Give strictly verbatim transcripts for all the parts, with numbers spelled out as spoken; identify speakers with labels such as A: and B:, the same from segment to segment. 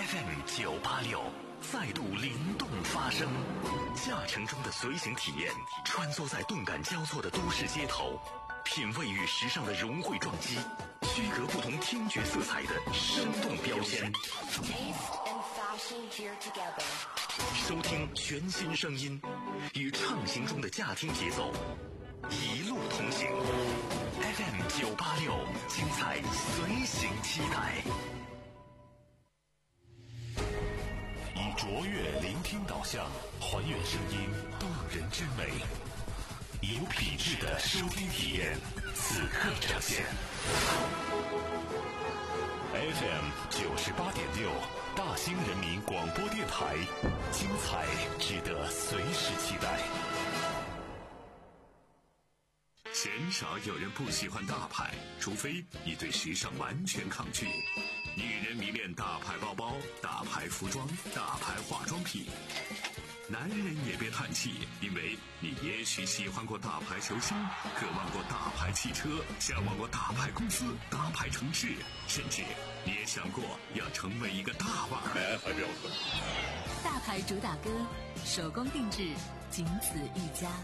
A: F M 九八六再度灵动发声，驾乘中的随行体验，穿梭在动感交错的都市街头，品味与时尚的融汇撞击，区隔不同听觉色彩的生动标签。收听全新声音，与畅行中的驾听节奏，一路同行。F M 九八六，精彩随行期待。以卓越聆听导向，还原声音动人之美，有品质的收听体验，此刻呈现。F M 九十八点六，大兴人民广播电台，精彩值得随时期待。鲜少有人不喜欢大牌，除非你对时尚完全抗拒。女人迷恋大牌包包、大牌服装、大牌化妆品。男人也别叹气，因为你也许喜欢过大牌球星，渴望过大牌汽车，向往过大牌公司、大牌城市，甚至你也想过要成为一个大腕儿。哎，还标准。
B: 大牌主打歌，手工定制，仅此一家。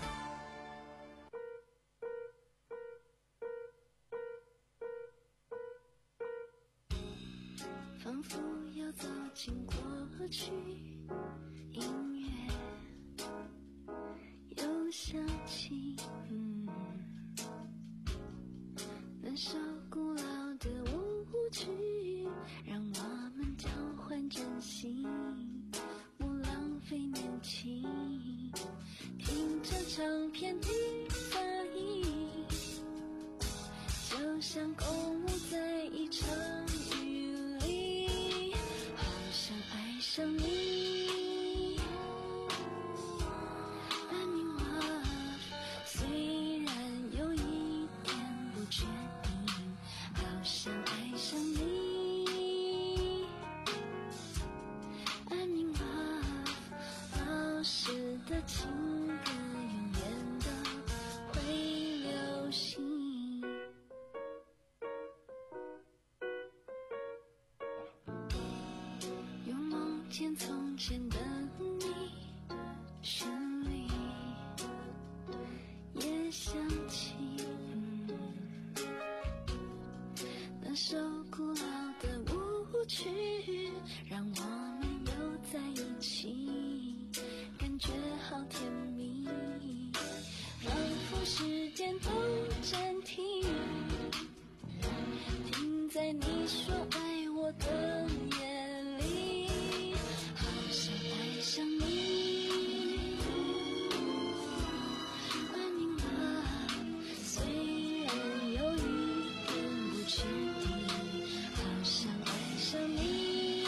C: 仿佛要走进过去，音乐又响起，嗯，那首古老的舞曲，让我们交换真心，不浪费年轻，听着唱片的发音，就像共舞在一场爱上你 I'm in love， 虽然有一点不确定，好想爱上你 I'm in love， 老实的情歌永远都会流行。见从前的你，旋律也响起，嗯，那首古老的舞曲，让我们又在一起，感觉好甜蜜，仿佛时间都暂停，停在你说爱我的眼里。爱上你 I'm in love， 虽然有一点不确定，好想爱上你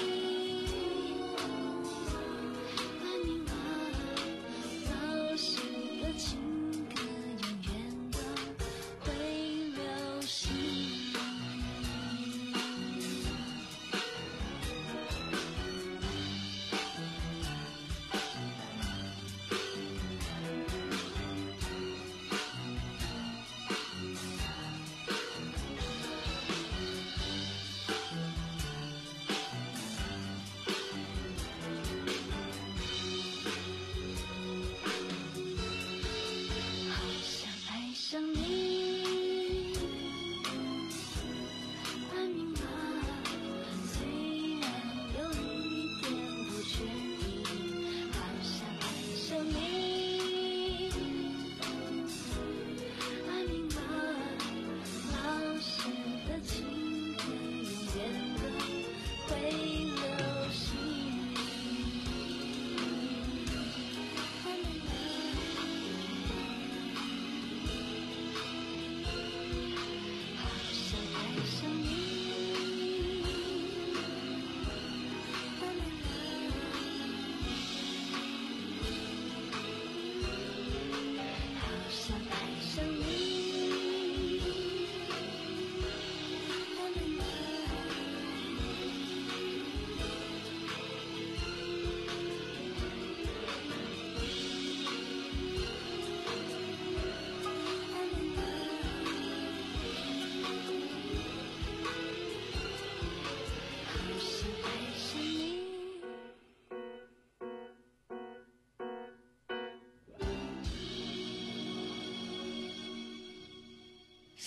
C: I'm in love， 老实的情歌永远都会流行。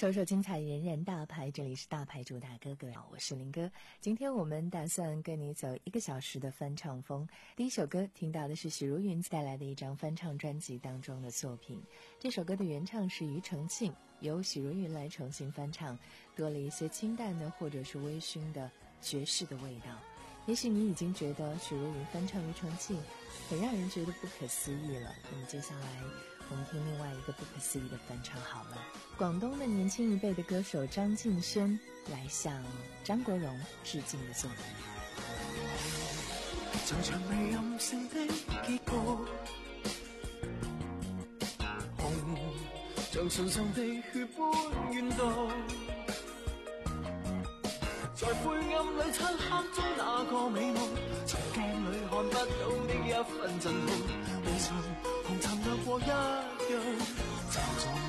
D: 首首精彩，人人大牌，这里是大牌主打哥哥，我是林哥。今天我们打算跟你走一个小时的翻唱风。第一首歌听到的是许茹芸带来的一张翻唱专辑当中的作品，这首歌的原唱是庾澄庆，由许茹芸来重新翻唱，多了一些清淡的或者是微醺的爵士的味道。也许你已经觉得许茹芸翻唱庾澄庆很让人觉得不可思议了，那么接下来我们听另外一个不可思议的翻唱好了。广东的年轻一辈的歌手张敬轩来向张國榮致敬的作品。
E: 像場未任性的結局，紅像唇上的血般怨毒，在灰暗裏漆黑中那個美夢，從鏡裏看不到的一份震撼，未曾紅塵掠過一樣沉重。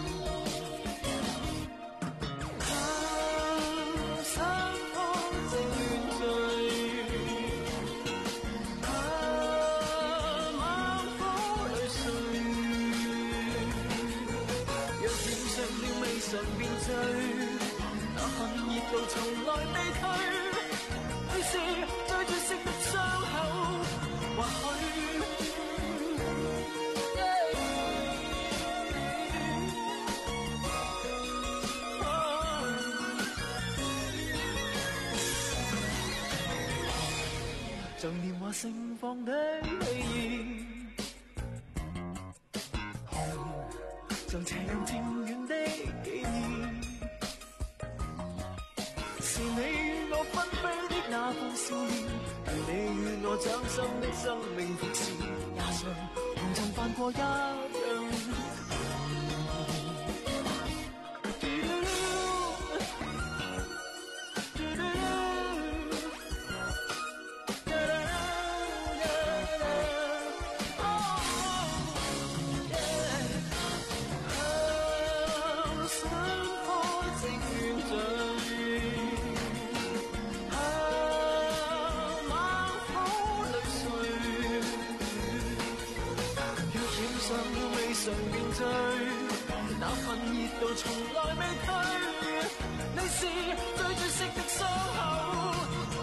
E: 常變醉，那份熱度從來未退，你是最絕色的傷口，或許像年華盛放的氣焰，紅像斜陽漸遠的紀念，是你與我紛飛的那副笑臉，如你與我掌心的生命服侍，也像紅塵犯過一樣。常變醉，那份熱度從來未退，你是最絕色的傷口。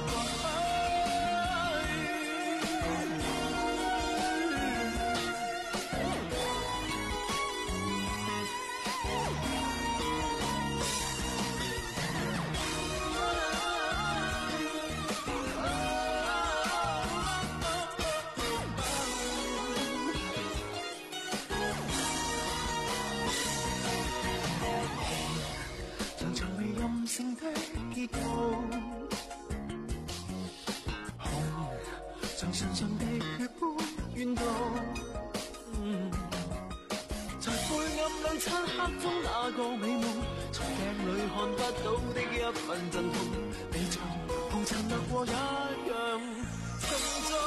E: 性的結局，紅像唇上的血般怨毒，嗯，在灰暗裏漆黑中那個美夢，從鏡裏看不到的一份震撼，你像紅塵掠過一樣沉重。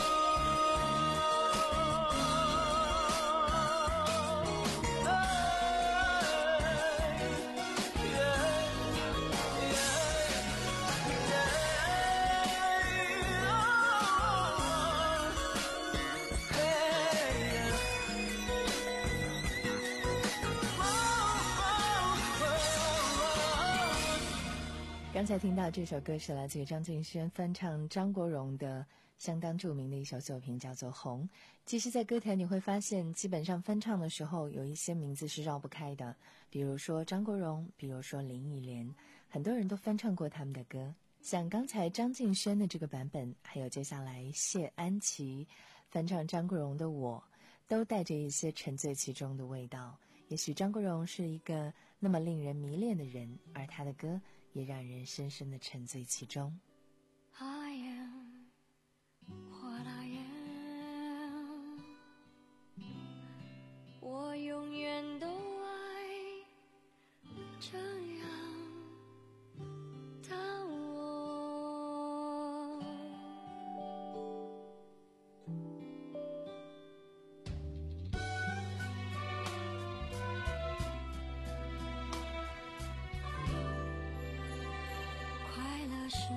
D: 刚才听到这首歌是来自于张敬轩翻唱张国荣的相当著名的一首作品，叫做《红》。其实在歌坛你会发现，基本上翻唱的时候有一些名字是绕不开的，比如说张国荣，比如说林忆莲，很多人都翻唱过他们的歌。像刚才张敬轩的这个版本，还有接下来谢安琪翻唱张国荣的《我》，都带着一些沉醉其中的味道。也许张国荣是一个那么令人迷恋的人，而他的歌也让人深深地沉醉其中。
C: I am what I am， 我永远都爱这样的我。快乐是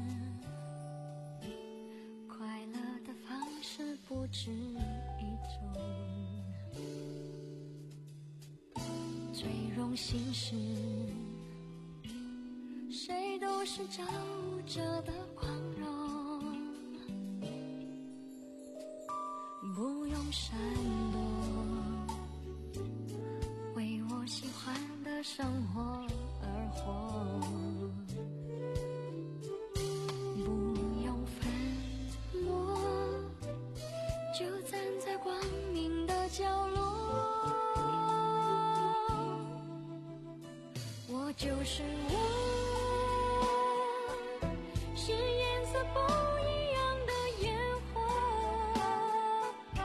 C: 快乐的方式不止一种，最荣幸是是照着的宽容，不用闪躲，为我喜欢的生活而活，不用粉墨，就站在光明的角落，我就是我，是颜色不一样的烟火，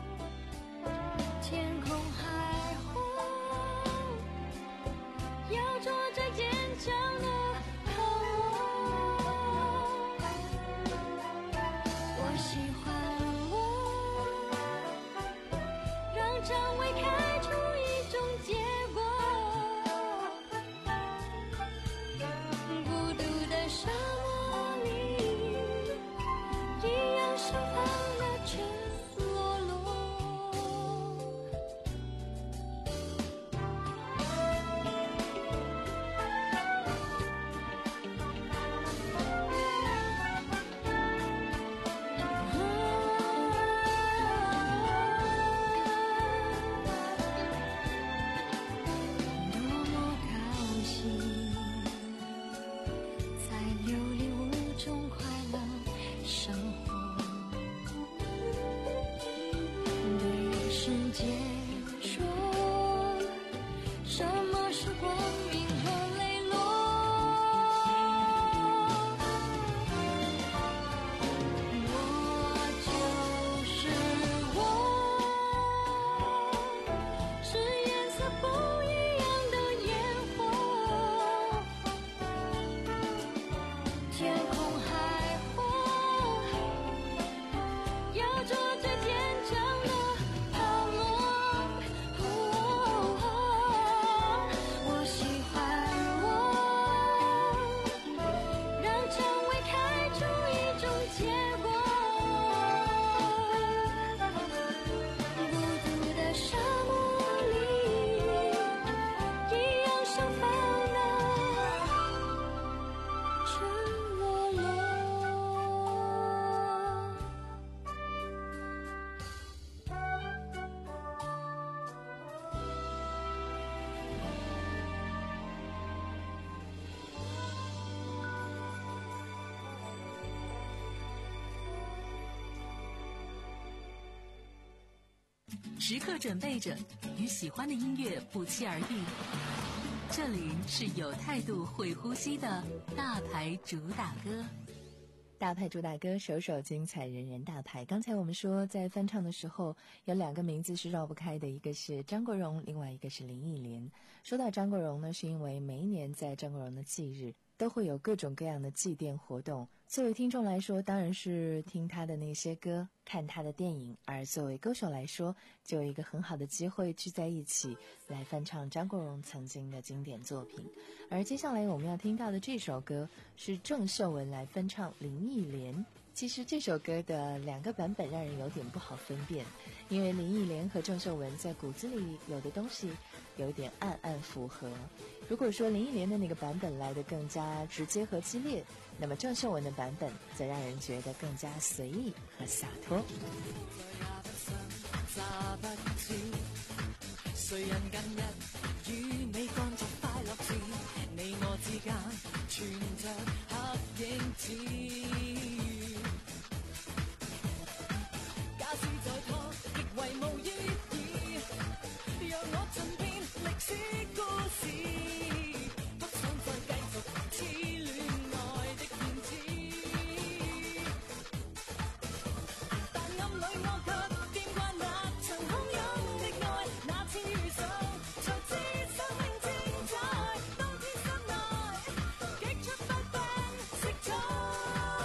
C: 天空海阔，要做最坚强的泡沫，我喜欢我，让蔷薇开出一种结果，孤独的沙漠里一样盛放了赤裸裸。多么高兴，在有礼物中快乐生活，对世界说，什么是光明和磊落？我就是我，是颜色不一样的烟火，天空海阔，要做最坚强的泡沫。我喜欢我，让蔷薇开出一种结果，孤独的沙漠里一样盛放了赤裸裸。
B: 时刻准备着，与喜欢的音乐不期而遇。这里是有态度、会呼吸的大牌主打歌。
D: 大牌主打歌，首首精彩，人人大牌。刚才我们说，在翻唱的时候，有两个名字是绕不开的，一个是张国荣，另外一个是林忆莲。说到张国荣呢，是因为每一年在张国荣的忌日，都会有各种各样的祭奠活动。作为听众来说，当然是听他的那些歌，看他的电影；而作为歌手来说，就有一个很好的机会聚在一起，来翻唱张国荣曾经的经典作品。而接下来我们要听到的这首歌，是郑秀文来翻唱林忆莲。其实这首歌的两个版本让人有点不好分辨，因为林忆莲和郑秀文在骨子里有的东西有点暗暗符合。如果说林忆莲的那个版本来得更加直接和激烈，那么郑秀文的版本则让人觉得更加随意和洒脱。
E: 谁人近日與你幹作快樂事，你我之間存着黑影子。假使再拖，亦為無意義。讓我盡遍歷史故事，不想再繼續痴戀愛的騙子。但暗裏我卻惦掛那場洶湧的愛，那次遇上才知生命精彩。當天心內極出不分色彩。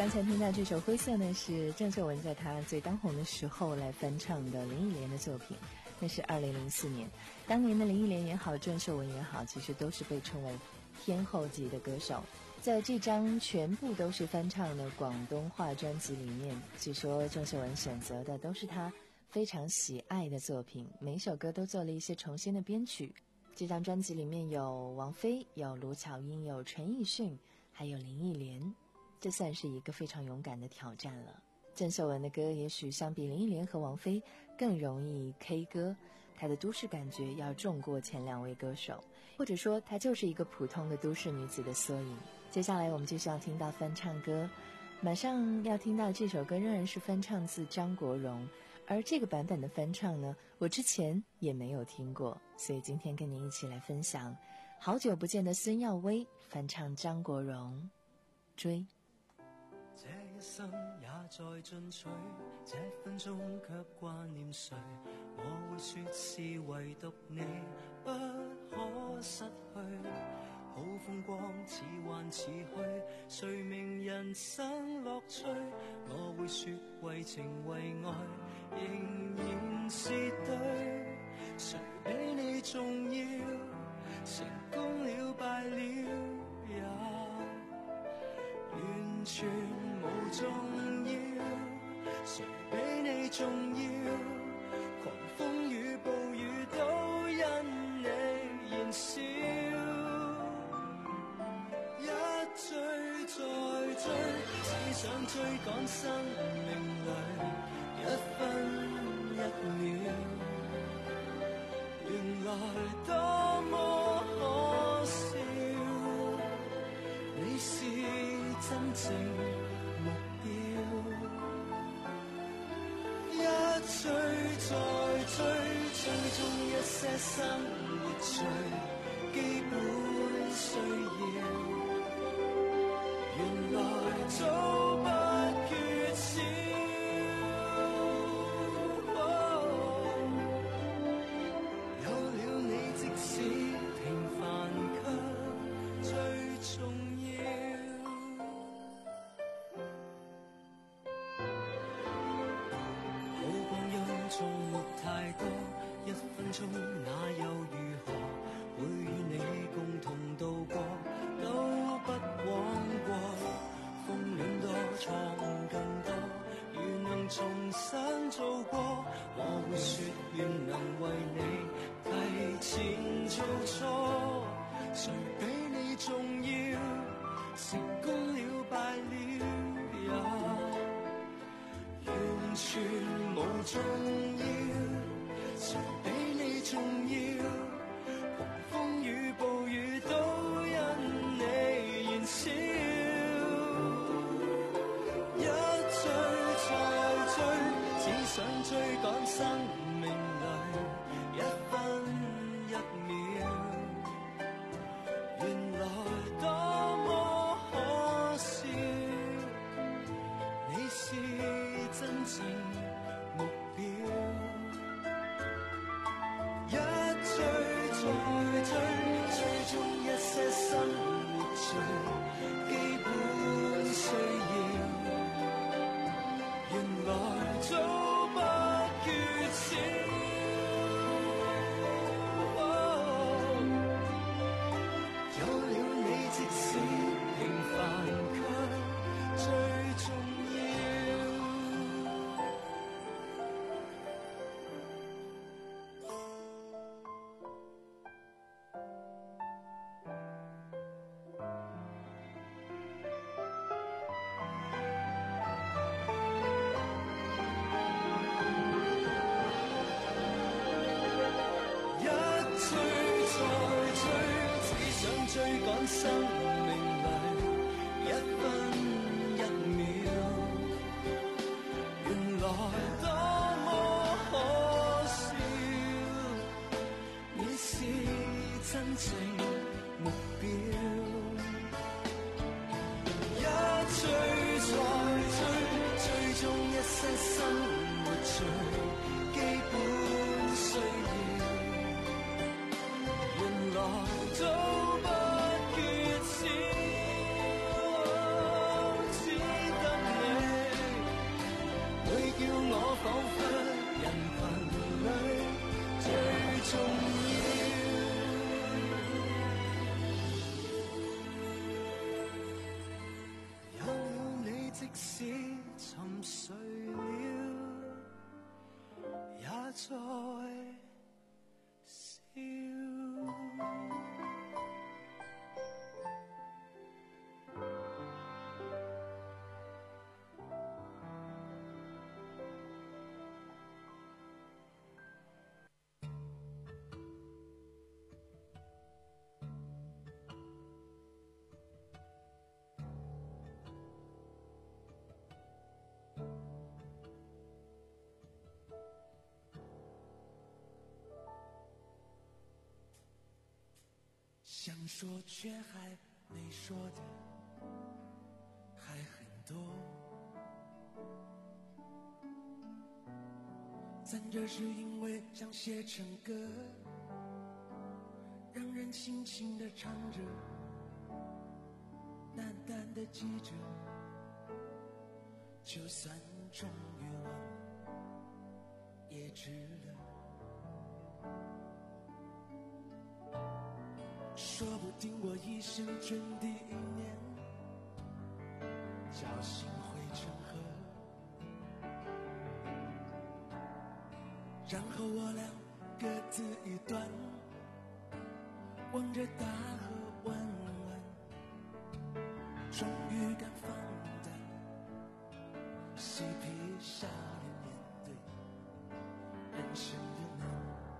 D: 刚才听到这首《灰色》呢，是郑秀文在她最当红的时候来翻唱的林忆莲的作品，那是二零零四年。当年的林忆莲也好，郑秀文也好，其实都是被称为天后级的歌手。在这张全部都是翻唱的广东话专辑里面，据说郑秀文选择的都是她非常喜爱的作品，每首歌都做了一些重新的编曲。这张专辑里面有王菲，有卢巧音，有陈奕迅，还有林忆莲，这算是一个非常勇敢的挑战了。郑秀文的歌也许相比林忆莲和王菲更容易 K 歌，她的都市感觉要重过前两位歌手，或者说她就是一个普通的都市女子的缩影。接下来我们就是要听到翻唱歌，马上要听到这首歌仍然是翻唱自张国荣，而这个版本的翻唱呢，我之前也没有听过，所以今天跟您一起来分享好久不见的孙耀威翻唱張國榮追。
E: 這一生也在進取，這分鐘卻掛念誰？我會說是唯獨你不可失去。好風光似幻似虛，誰明人生樂趣？我會說為情為愛仍然是對，誰比你重要？成功了敗了也完全無重要，誰比你重要？狂風與暴雨都因你燃燒，一追再追，只想追趕生命裏一分一秒，原來多麼可笑，你是真正目標，一追再追，追蹤一些生活最基本需要，原來早不缺少，哦，有了你即使平凡卻最重要。好光陰縱沒太多，一分鐘那又如何？會與你共同度過，都不枉過。風戀多，錯誤更多，如能重新做過，我會說願能為你提前做錯。誰比你重要？成功了敗了也完全無重要，誰比你重要？狂風與暴雨都因你燃燒，一追再追，只想追趕生命裏一分一秒，原來多麼可笑，你是真正目標，一追再追，追蹤一些生活最基本需要，原來早不缺少，哦，有了你即使平凡卻最重要。一追再追，只想追趕生命裏一分一秒，原來多麼可笑，你是真正目標，一追再追，追蹤一些生活最基本需要，原來早不缺少，只等再笑。想说却还没说的还很多，咱这是因为想写成歌，让人轻轻地唱着，淡淡地记着，就算终于忘也值了。说不定我一生中第一年侥幸会成河，然后我俩各自一端，望着大河弯弯，终于敢放胆嬉皮笑脸面对人生的难。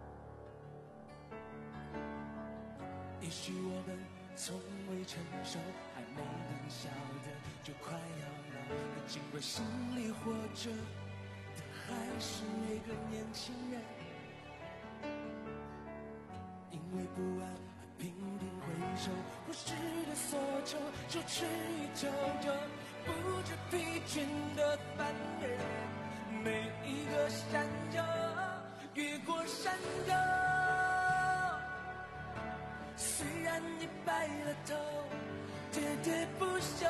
E: 也许我们从未成熟，还没能晓得就快要老了，尽管心里活着的还是那个年轻人，因为不安还频频回首，故事的所求就吃一球球，不知疲倦的翻越每一个山丘，越过山丘。虽然已白了头，喋喋不休，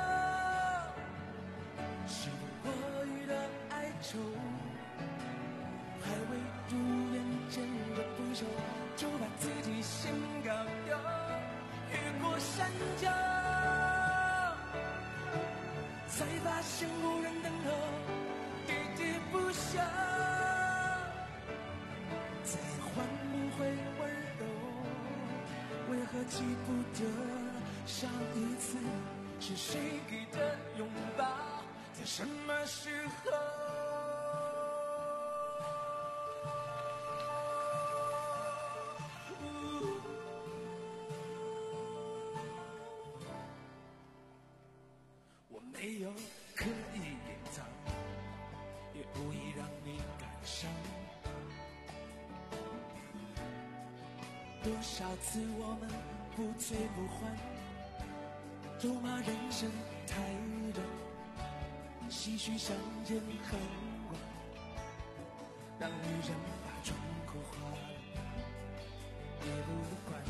E: 是我予的哀愁，还未如愿见着不朽，就把自己先搞丢。越过山丘，才发现无人等候，喋喋不休，再换不回温柔。为何记不得上一次是谁给的拥抱，在什么时候？我没有刻意隐藏，也无意让你感伤。多少次我们不醉不欢，咒骂人生太短，唏嘘相见恨晚，让女人把窗口花了也不管。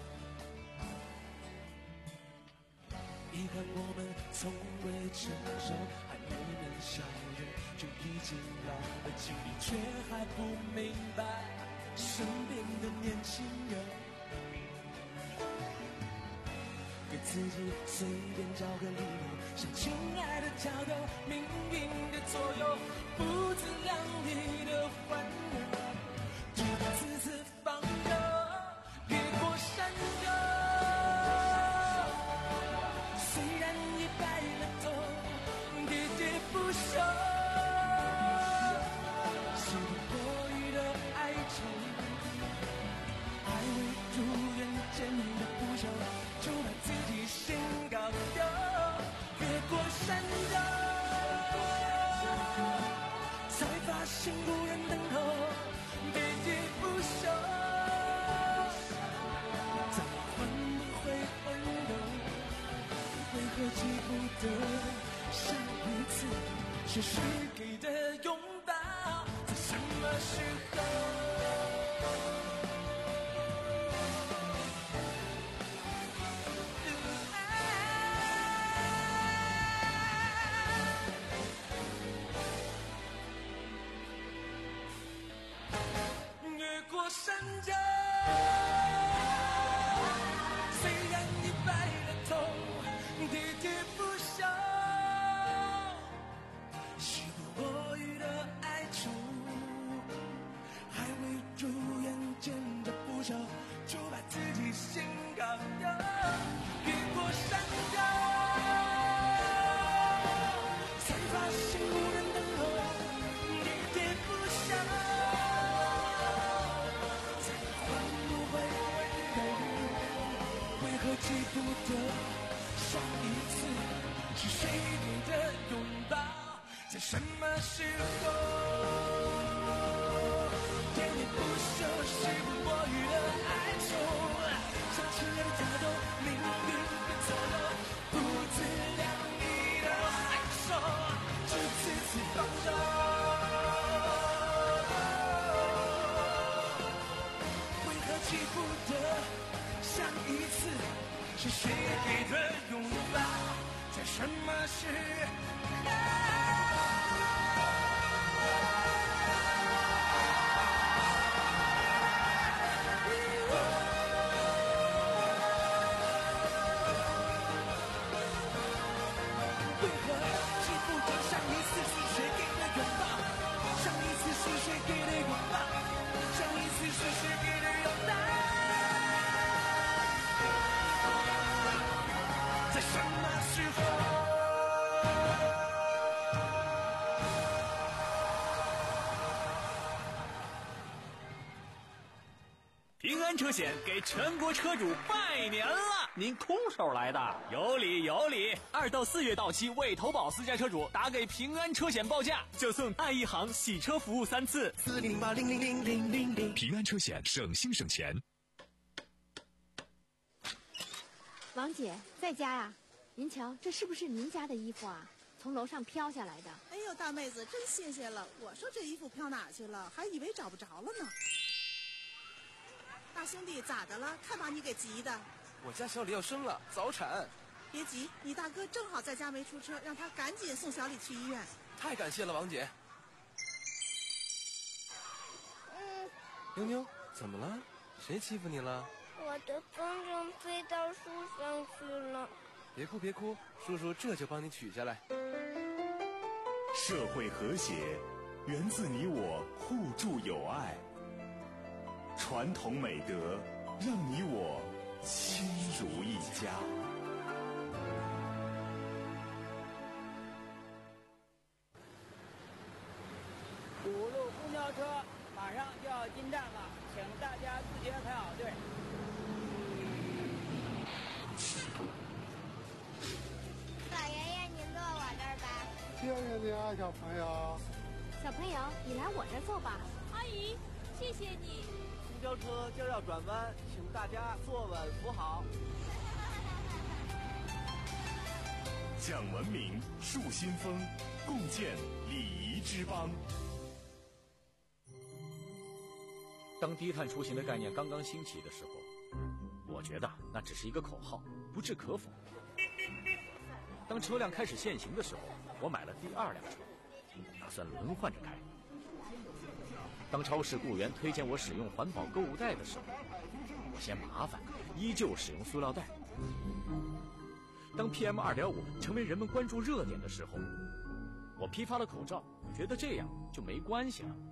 E: 遗憾我们从未成熟，还没能笑着就已经老了，心里却还不明白身边的年轻人，给自己随便找个理由，向亲爱的交头，命运的左右，不自量力的欢乐，就把此次放手，越过山丘。虽然已白了头，喋喋不休，是我予的哀愁，还未如愿见的不朽，就把自己先搞丢。越过山丘，才发现无人等候，喋喋不休，再换不回温柔。为何记不得上一次是谁给的拥抱，在什么时候？越过山丘，虽然已白了头，喋喋不休，是我予的哀愁， 什么时候喋喋不休时不多余的哀愁，像情人的假斗，命运的走漏，不自量力的害羞，只次次放手。为何记不得上一次是谁给的拥抱，在什么时候？
F: 平安车险给全国车主拜年了！
G: 您空手来的？
F: 有理有理！二到四月到期未投保私家车主，打给平安车险报价，就送爱一行洗车服务三次。
E: 四零八零零零零零零。
A: 平安车险，省心省钱。
H: 王姐在家呀？您瞧，这是不是您家的衣服啊？从楼上飘下来的。
I: 哎呦，大妹子真新鲜了！我说这衣服飘哪去了，还以为找不着了呢。大兄弟，咋的了？看把你给急的。
J: 我家小李要生了，早产。
I: 别急，你大哥正好在家没出车，让他赶紧送小李去医院。
J: 太感谢了，王姐。
K: 嗯。
J: 妞妞，怎么了？谁欺负你了？
K: 我的风筝飞到树上去了。
J: 别哭别哭，叔叔这就帮你取下来。
A: 社会和谐源自你我互助友爱，传统美德让你我亲如一家。
L: 五路公交车马上就要进站了，请大家自觉排好队。
K: 老爷爷，您坐我这儿吧。
M: 谢谢你啊，小朋友。
H: 小朋友，你来我这儿坐吧。
N: 阿姨，谢谢你。
O: 公交车就要转弯，请大家坐稳扶好。
A: 讲文明，树新风，共建礼仪之邦。
F: 当低碳出行的概念刚刚兴起的时候，我觉得那只是一个口号，不置可否。当车辆开始限行的时候，我买了第二辆车，打算轮换着开。当超市雇员推荐我使用环保购物袋的时候，我嫌麻烦，依旧使用塑料袋。当 P M 二点五 成为人们关注热点的时候，我批发了口罩，觉得这样就没关系了。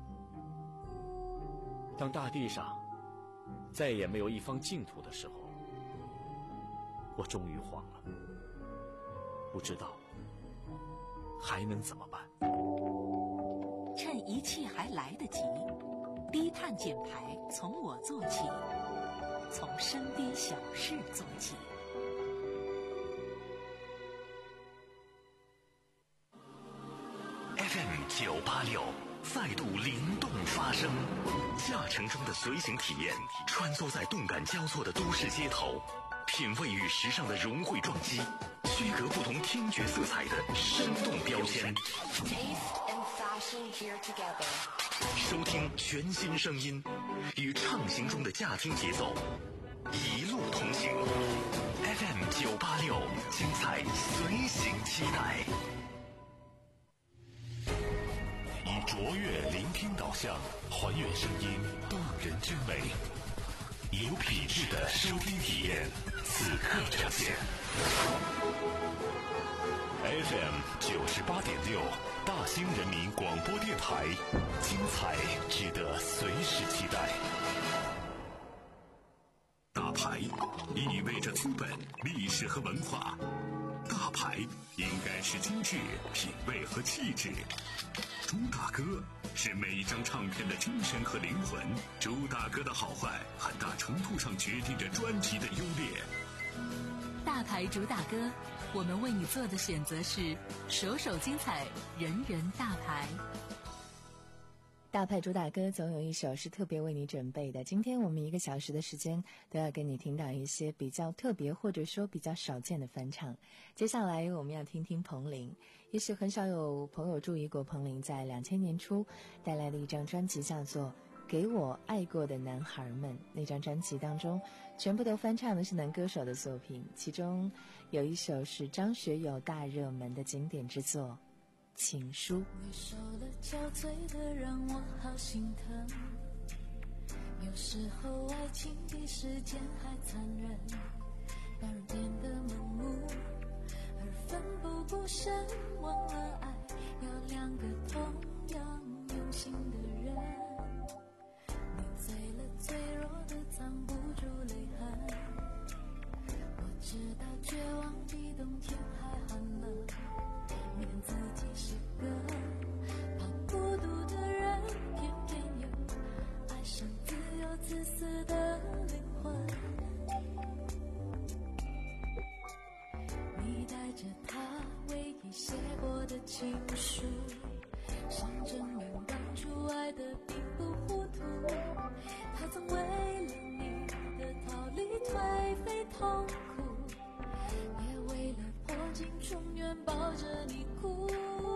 F: 当大地上再也没有一方净土的时候，我终于慌了，不知道还能怎么办。
B: 趁一切还来得及，低碳减排从我做起，从身边小事做起。
A: F M 九八六再度灵动发声，驾乘中的随行体验，穿梭在动感交错的都市街头，品味与时尚的融汇撞击，区隔不同听觉色彩的生动标签。收听全新声音，与畅行中的驾听节奏，一路同行。F M 九八六，精彩随行期待。以卓越聆听导向，还原声音动人之美，有品质的收听体验，此刻呈现。F M 九十八点六，大兴人民广播电台，精彩值得随时期待。大牌意味着资本、历史和文化，大牌应该是精致、品味和气质。朱大哥是每一张唱片的精神和灵魂，朱大哥的好坏很大程度上决定着专辑的优劣。
B: 大牌朱大哥， 我们为你做的选择是首首精彩，人人大牌。
D: 大牌主打歌总有一首是特别为你准备的，今天我们一个小时的时间都要跟你听到一些比较特别或者说比较少见的翻唱。接下来我们要听听彭羚，也许很少有朋友注意过彭羚在两千年初带来的一张专辑叫做《给我爱过的男孩们》。那张专辑当中全部都翻唱的是男歌手的作品，其中有一首是张学友大热门的经典之作《情书》。
C: 你受了憔悴的让我好心疼，有时候爱情比时间还残忍，让人变得盲目而奋不顾身，忘了爱要两个同样用心的人。你醉了，脆弱的藏不住泪痕，我知道绝望比冬天还寒冷，念自己是个怕孤独的人，偏偏又爱上自由自私的灵魂。你带着他唯一写过的情书，想证明当初爱的并不糊涂，他曾为了你的逃离颓废痛苦，也为了破镜重圆抱着你哭。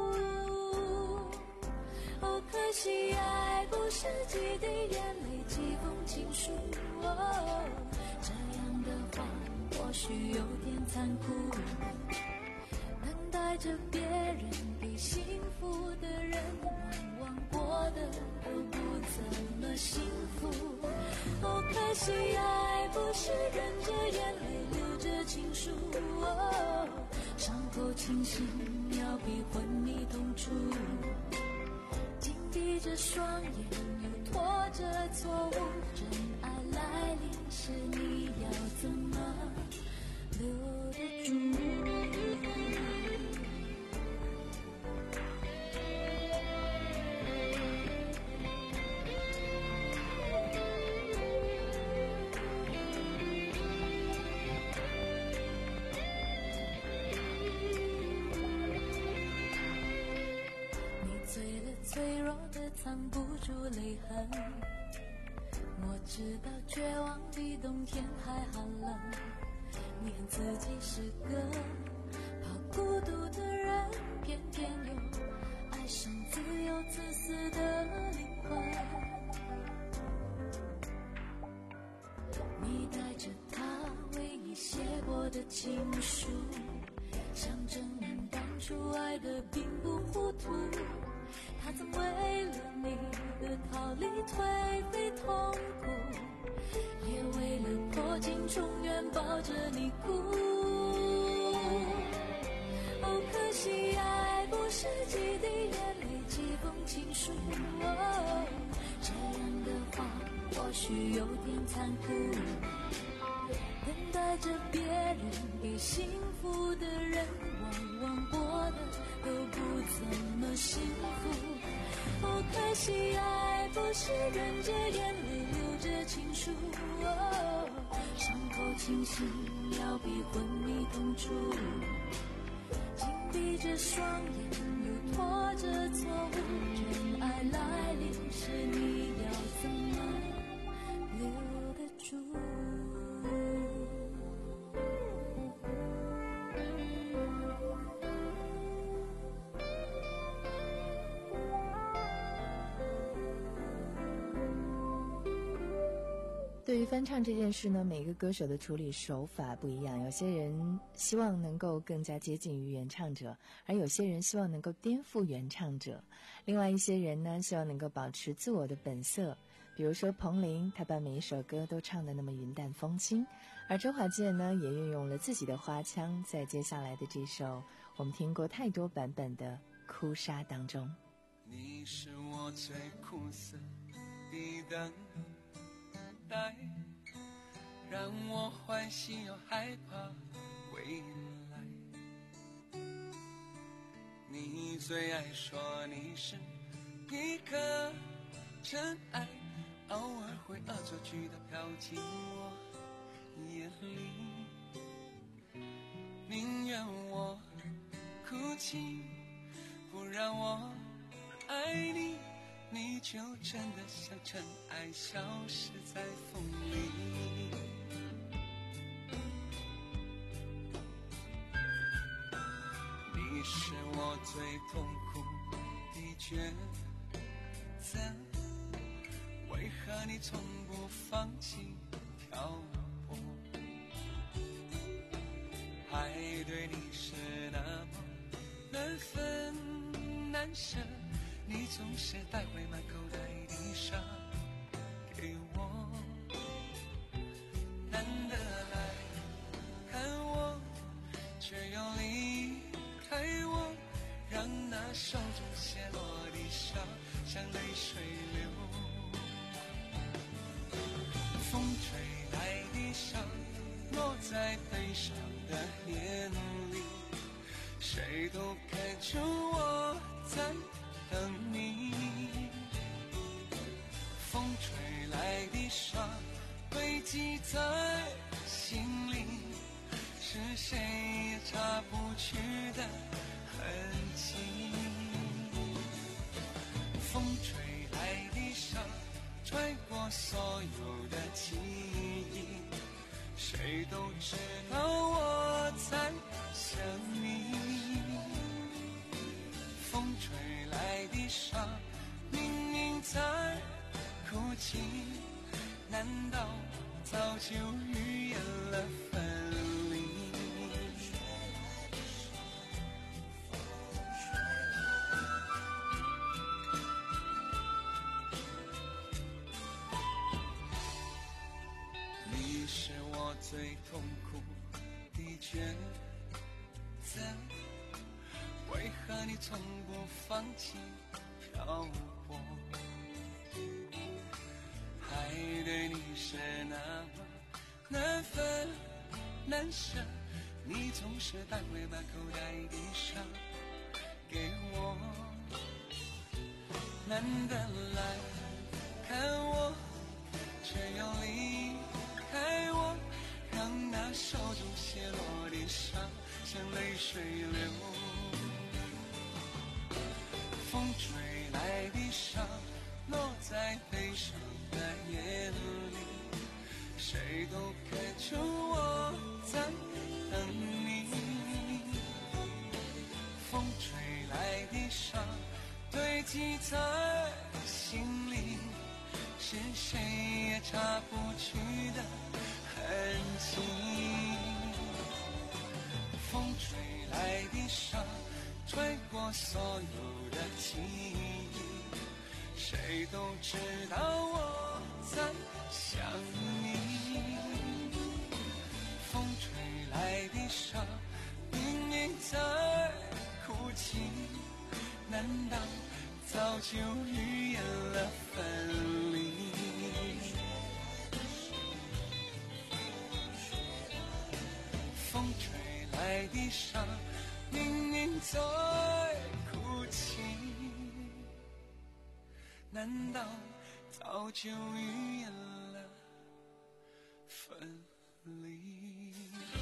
C: 哦，可惜爱不是几滴眼泪几封情书，哦，这样的话或许有点残酷，等待着别人比幸福的人，往往过的都不怎么幸福。哦，可惜爱不是忍着眼泪流着情书，哦，伤口清醒要比昏迷痛楚，紧闭着双眼又拖着错误，真爱来临时你要怎么留得住？脆弱的藏不住泪痕，我知道绝望比冬天还寒冷，念自己是个怕孤独的人，偏偏又爱上自由自私的灵魂。你带着他唯一写过的情书，想证明当初爱的并不糊涂，他曾为了你的逃离颓废痛苦，也为了破镜重圆抱着你哭。哦，可惜爱不是几滴眼泪几封情书，哦，这样的话或许有点残酷，等待着别人比幸福的人，往往过的都不怎么幸福。哦，可惜爱不是忍着眼泪流着情书，哦，伤口清醒要比昏迷痛楚，紧闭着双眼又拖着错误，真爱来临时你要怎么留得住？
D: 对于翻唱这件事呢，每个歌手的处理手法不一样，有些人希望能够更加接近于原唱者，而有些人希望能够颠覆原唱者，另外一些人呢希望能够保持自我的本色。比如说彭羚，她把每一首歌都唱得那么云淡风轻，而周华健呢也运用了自己的花腔，在接下来的这首我们听过太多版本的《哭砂》当中。
E: 你是我最苦涩的等待，让我欢喜又害怕未来。你最爱说你是一颗尘埃，偶尔会恶作剧的飘进我眼里，宁愿愿我哭泣，不让我爱你，你就真的像尘埃消失在风里。你是我最痛苦的抉择，为何你从不放弃挑拨？爱对你是那么难分难舍，你总是带回满口袋的沙给我，难得来看我，却又离开我，让那手中泻落的沙像泪水流。风吹来的沙落在悲伤的眼里，谁都看出我在等你。风吹来的沙堆积在心里，是谁也擦不去的痕迹。风吹来的沙穿过所有的记忆，谁都知道我在想你。风吹来的沙明明在哭泣，难道早就预言了分离？你是我最痛苦的抉择，为何你从不放弃漂泊？爱对你是那么难分难舍，你总是带回满口袋的沙给我，难得来看我，却又离开我，让那手中泻落的沙像泪水流。风吹来的沙落在悲伤的眼里，谁都看出我在等你。风吹来的沙堆积在心里，是谁也擦不去的痕迹。风吹来的沙穿过所有的记忆，谁都知道我在想你。风吹来的沙明明在哭泣，难道早就预言了分离？风吹来的沙明明在哭泣，难道早就预言了分离？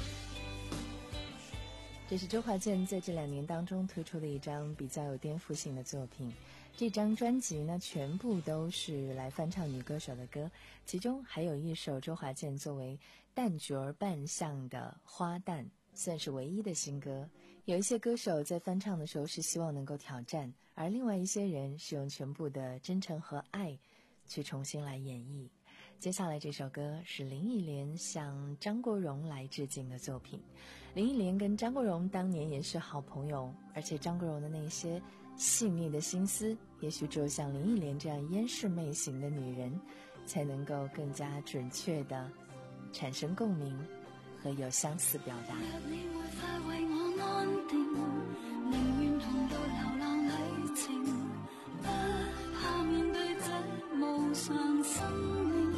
D: 这是周华健在这两年当中推出的一张比较有颠覆性的作品。这张专辑呢，全部都是来翻唱女歌手的歌，其中还有一首周华健作为旦角扮相的《花旦》，算是唯一的新歌。有一些歌手在翻唱的时候是希望能够挑战，而另外一些人是用全部的真诚和爱去重新来演绎。接下来这首歌是林忆莲向张国荣来致敬的作品。林忆莲跟张国荣当年也是好朋友，而且张国荣的那些细腻的心思，也许只有像林忆莲这样烟视媚型的女人才能够更加准确地产生共鸣和有相似表达。
C: 若你會快為我安定，寧願同渡流浪旅程，不怕面對這無常生命。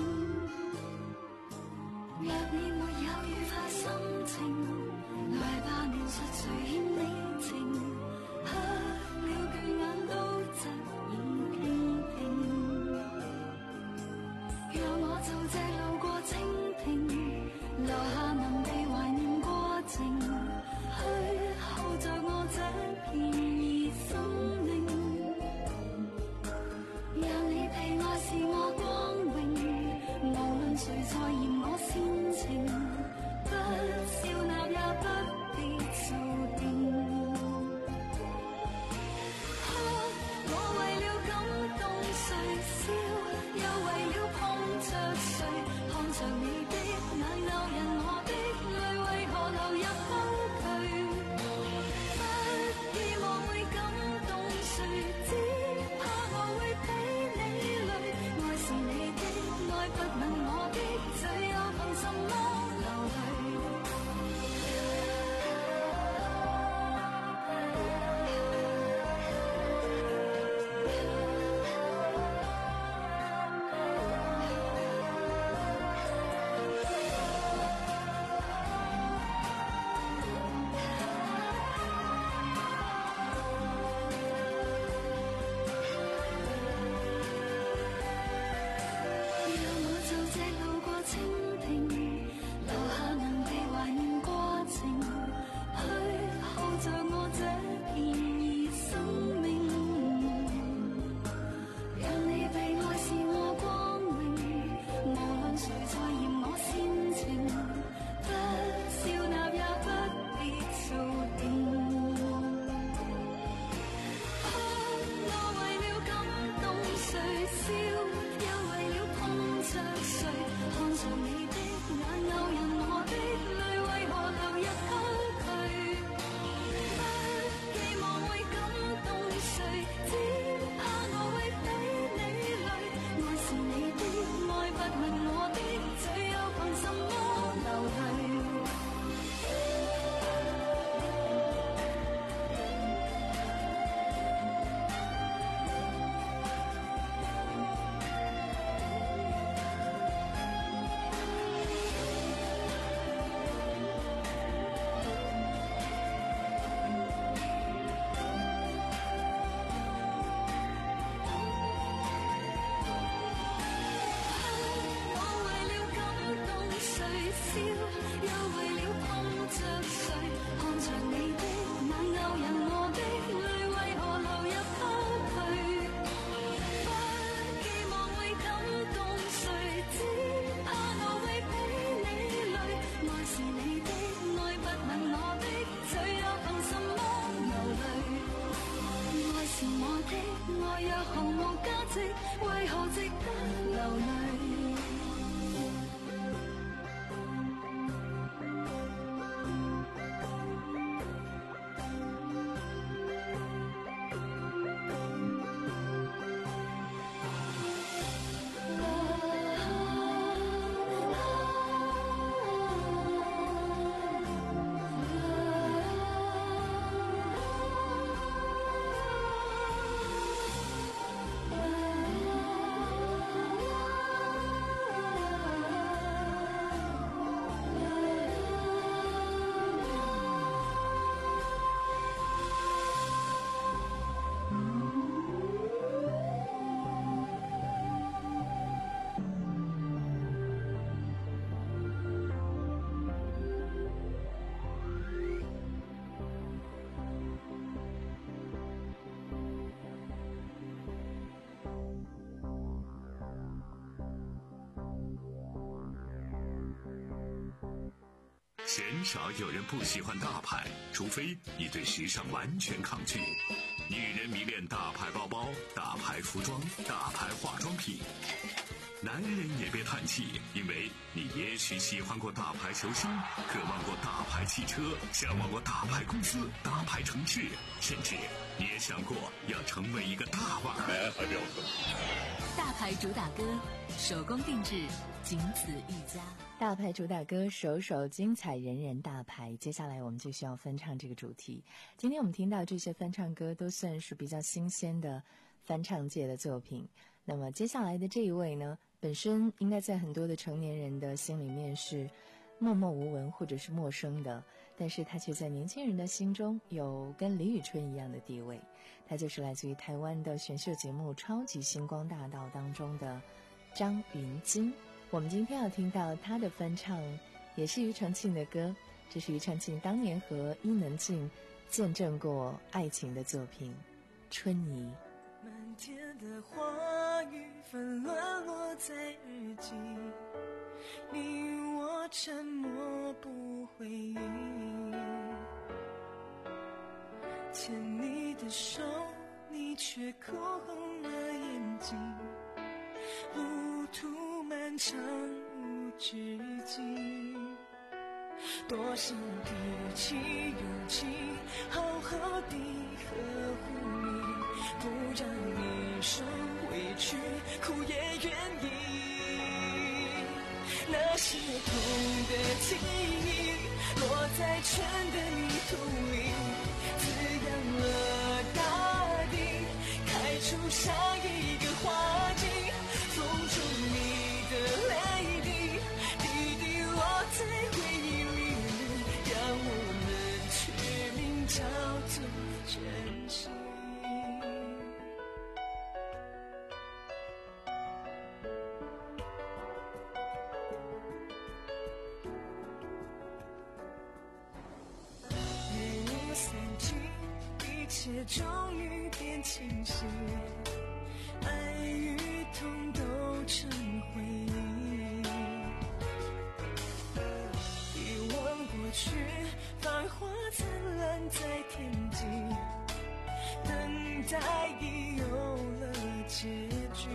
C: 若你沒有愉快心情，來吧描述誰欠你情，喝了倦眼都疾然平平。讓我做這路過蜻蜓，留下能被懷念過程，去這便宜生命，讓你被愛是我光榮，無論誰在嫌我煽情，不笑納也不必做定。我為了感動誰笑，又為了碰着誰，看着你的眼勾引我的淚，為何流入溝渠？不希望會感動誰，只怕我會俾你累。愛是你的愛，不吻我的嘴，又憑什麼流淚？
A: 鲜少有人不喜欢大牌，除非你对时尚完全抗拒。女人迷恋大牌包包、大牌服装、大牌化妆品。男人也别叹气，因为你也许喜欢过大牌球星，渴望过大牌汽车，向往过大牌公司、大牌城市，甚至你也想过要成为一个大腕儿。来，还表哥。
B: 大牌主打歌，手工定制，仅此一家。
D: 大牌主打歌，首首精彩，人人大牌。接下来我们就需要翻唱这个主题。今天我们听到这些翻唱歌都算是比较新鲜的翻唱界的作品。那么接下来的这一位呢，本身应该在很多的成年人的心里面是默默无闻或者是陌生的，但是他却在年轻人的心中有跟李宇春一样的地位。他就是来自于台湾的选秀节目《超级星光大道》当中的张芸京。我们今天要听到他的翻唱，也是庾澄庆的歌，这是庾澄庆当年和伊能静见证过爱情的作品《春泥》。
E: 满天的花雨纷乱落在日记，你我沉默不回应，牵你的手你却哭红了眼睛，路途漫长无止境，多想提起勇气好好地呵护你，不让你受委屈哭也愿意，那些痛的记忆落在春的泥土里，滋养了大地，开出下一个花季，封住你的泪滴，滴滴落在回忆里，让我们取名叫做珍惜。一切终于变清晰，爱与痛都成回忆，遗忘过去，繁花灿烂在天际，等待已有了结局，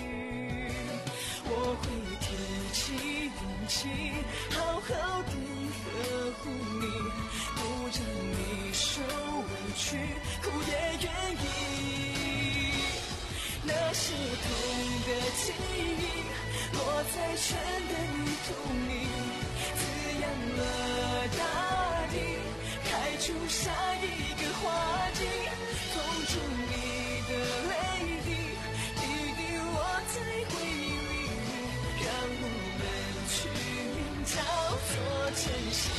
E: 我会提起勇气好好地呵护你，不让你受委屈哭也愿意，那些痛的记忆落在春的泥土里，滋养了大地，开出下一个花季，封住你的泪滴，滴滴落在回忆里，让我们取名叫做珍惜。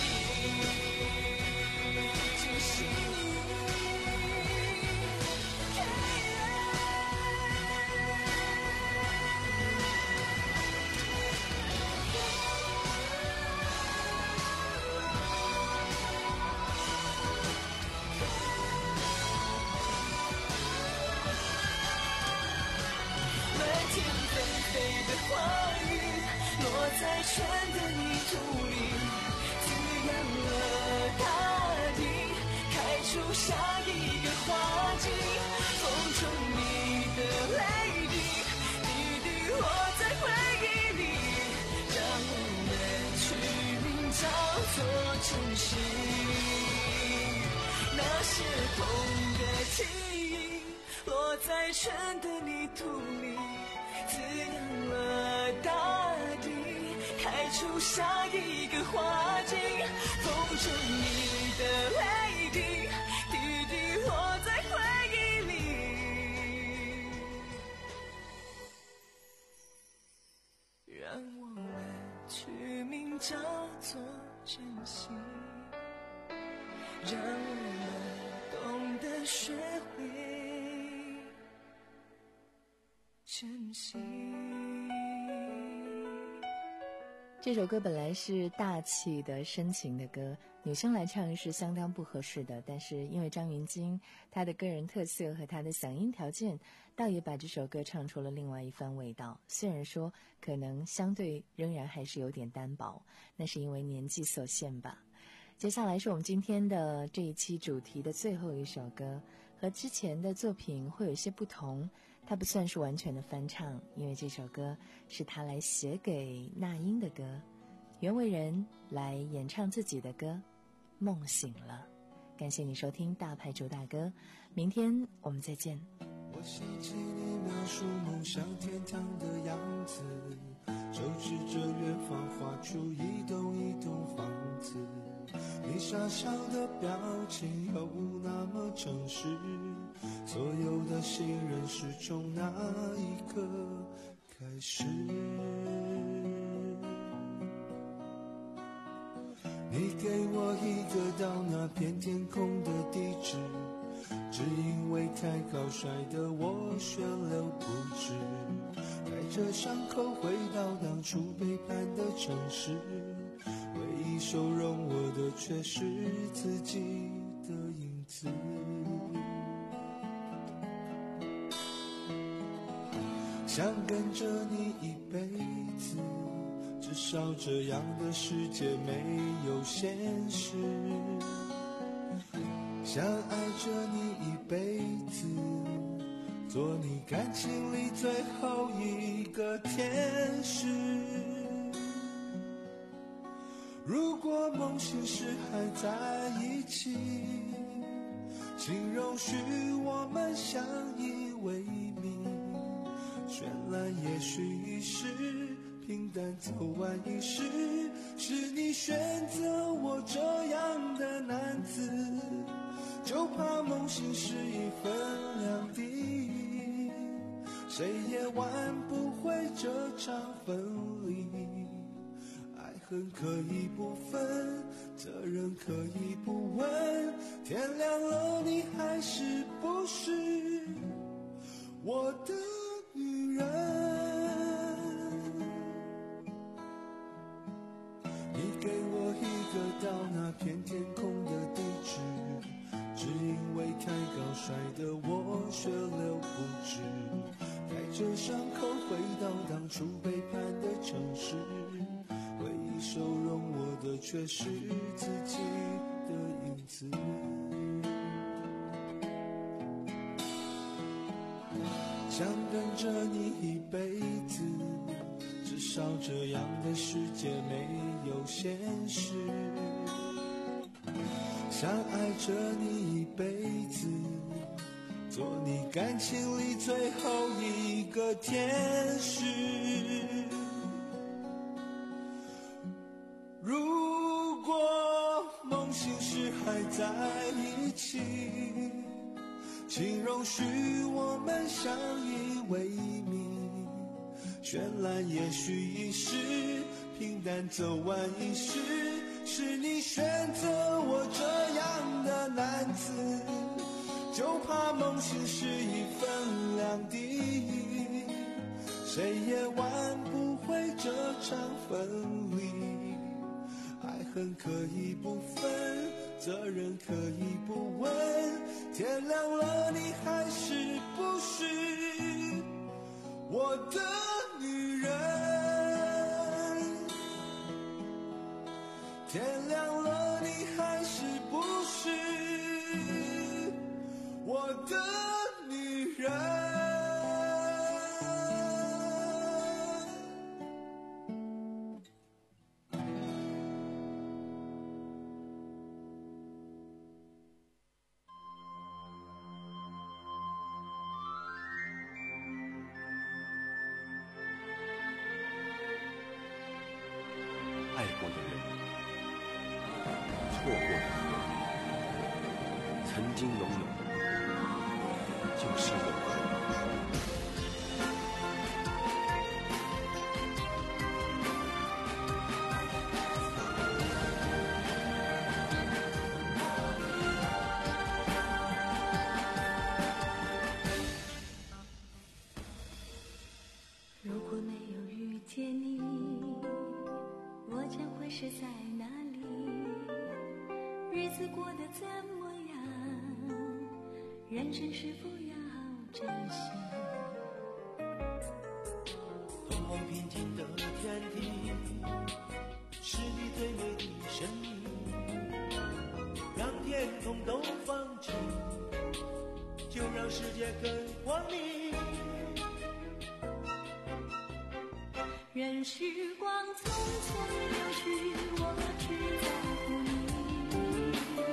E: 花雨落在春的泥土里，滋养了大地，开出下一个花季，封住你的泪滴，滴滴落在回忆里，让我们取名叫做珍惜，那些痛的记忆落在春的泥土里，滋养了大地，开出下一个花季，封住你的泪滴，滴滴落在回忆里，让我们取名叫做珍惜，让我们懂得学会珍惜。
D: 这首歌本来是大气的深情的歌，女生来唱是相当不合适的，但是因为张芸京她的个人特色和她的嗓音条件，倒也把这首歌唱出了另外一番味道。虽然说可能相对仍然还是有点单薄，那是因为年纪所限吧。接下来是我们今天的这一期主题的最后一首歌，和之前的作品会有一些不同，它不算是完全的翻唱，因为这首歌是他来写给那英的歌，袁惟仁来演唱自己的歌梦醒了。感谢你收听大牌主打歌，明天我们再见。
E: 我想起你描述梦想天堂的样子，手指着远方画出一栋一栋房子，你傻笑的表情又那么诚实，所有的信任是从那一刻开始。你给我一个到那片天空的地址，只因为太高摔得我血流不止，带着伤口回到当初背叛的城市，唯一收容我的却是自己的影
P: 子。想跟着你一辈子，至少这样的世界没有现实。想爱着你一辈子，做你感情里最后一个天使。如果梦醒时还在一起，请容许我们相依为命。绚烂也许一时，平淡走完一世，是你选择我这样的男子，就怕梦醒时一分两地，谁也挽不回这场分离。爱恨可以不分，责任可以不问，天亮了你还是不是我的女人。你给我一个到那片天空的地址，只因为太高摔得我血流不止，带着伤口回到当初背叛的城市，回忆收容我的却是自己的影子。想跟着你一辈子，至少这样的世界没有现实。想爱着你一辈子，做你感情里最后一个天使。如果梦醒时还在一起，请容许我们相依为命。绚烂也许一时，平淡走完一世，是你选择我这样的男子，就怕梦醒时一分两地，谁也挽不回这场分离。爱恨可以不分，责任可以不问，天亮了你还是不是我的女人。天亮了你还是不是我的女人。
Q: 爱过的人，错过的人，曾经拥有就是永恒。
C: 如果没有遇见你，我将会是在哪里？日子过得怎么样？人生是否要珍惜？
E: 通往平静的天地，是你最美的声音，让天空都放晴，就让世界更光明。
C: 任时光匆匆流去，我只在乎你，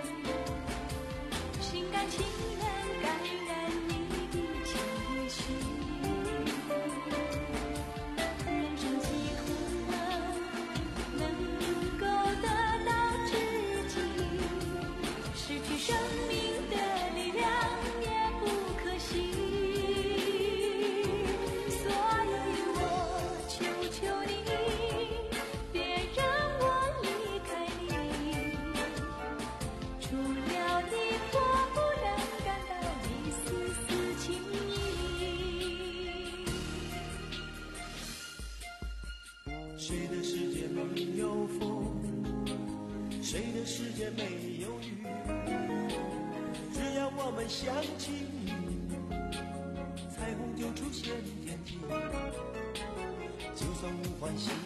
C: 心甘情愿感染你的情绪。人生几何能够得到知己，失去生命的力量也不可惜。所以我求求你，别让我离开你，除了你我不能感到一丝丝情意。
E: 谁的世界没有风，谁的世界没有雨，
P: 我们想起，彩虹就出现天际。就算无欢喜，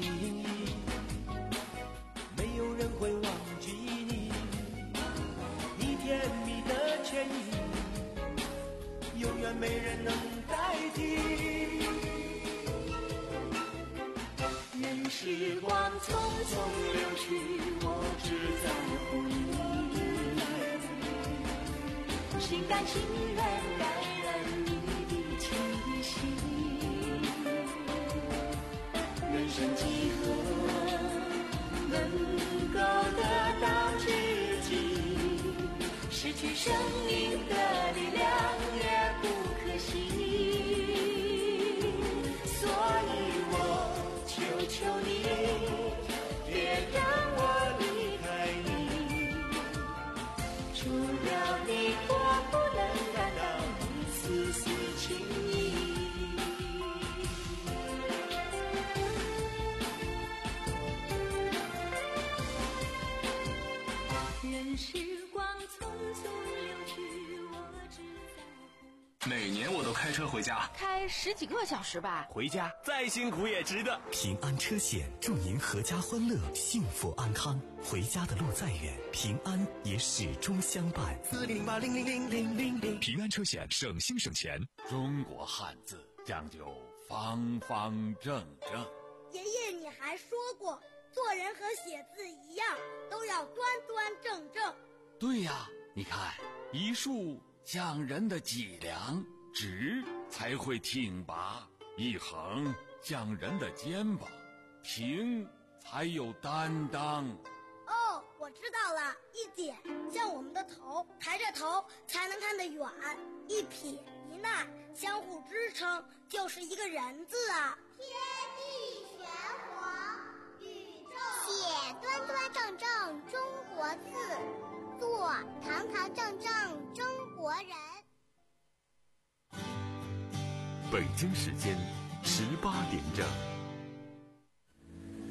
P: 没有人会忘记你。你甜蜜的歉意，永远没人能代替。
C: 任时光匆匆流去，我只在乎你。心甘情愿感染你的气息。人生几何能够得到知己？失去生命的力量也不可惜。所以我求求你，别让我离开你。除了你，我不能感到一丝丝情意。任时光匆匆流去，我只在乎。
A: 每年我都开车回家，
R: 开十几个小时吧。
F: 回家再辛苦也值得。
S: 平安车险祝您阖家欢乐，幸福安康。回家的路再远，平安也始终相伴。
P: 四零零八零零零零零零，
A: 平安车险省心省钱。
T: 中国汉字讲究方方正正。
U: 爷爷，你还说过，做人和写字一样，都要端端正正。
T: 对呀，你看，一竖像人的脊梁，直才会挺拔；一横像人的肩膀，平才有担当。
U: 哦，我知道了，一点像我们的头，抬着头才能看得远；一撇一捺相互支撑，就是一个人字啊。
V: 天地玄黄，宇宙写端端正正中国字，做堂堂正正中国人。
A: 北京时间十八点整。